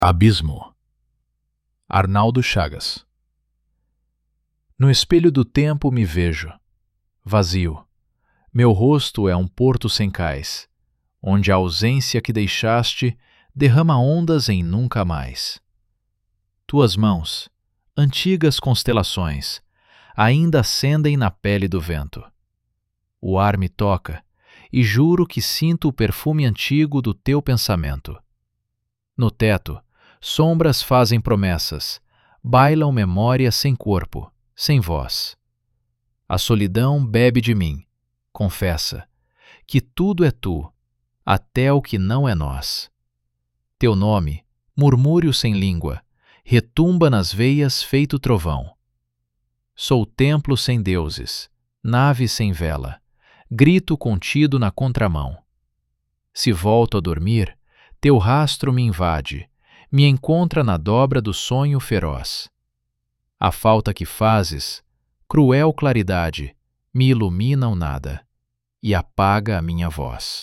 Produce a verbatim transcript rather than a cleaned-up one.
Abismo. Arnaldo Chagas. No espelho do tempo me vejo, vazio. Meu rosto é um porto sem cais, onde a ausência que deixaste derrama ondas em nunca mais. Tuas mãos, antigas constelações, ainda acendem na pele do vento. O ar me toca, e juro que sinto o perfume antigo do teu pensamento. No teto, sombras fazem promessas, bailam memórias sem corpo, sem voz. A solidão bebe de mim, confessa, que tudo é tu, até o que não é nós. Teu nome, murmúrio sem língua, retumba nas veias feito trovão. Sou templo sem deuses, nave sem vela, grito contido na contramão. Se volto a dormir, teu rastro me invade, me encontra na dobra do sonho feroz. A falta que fazes, cruel claridade, me ilumina o nada e apaga a minha voz.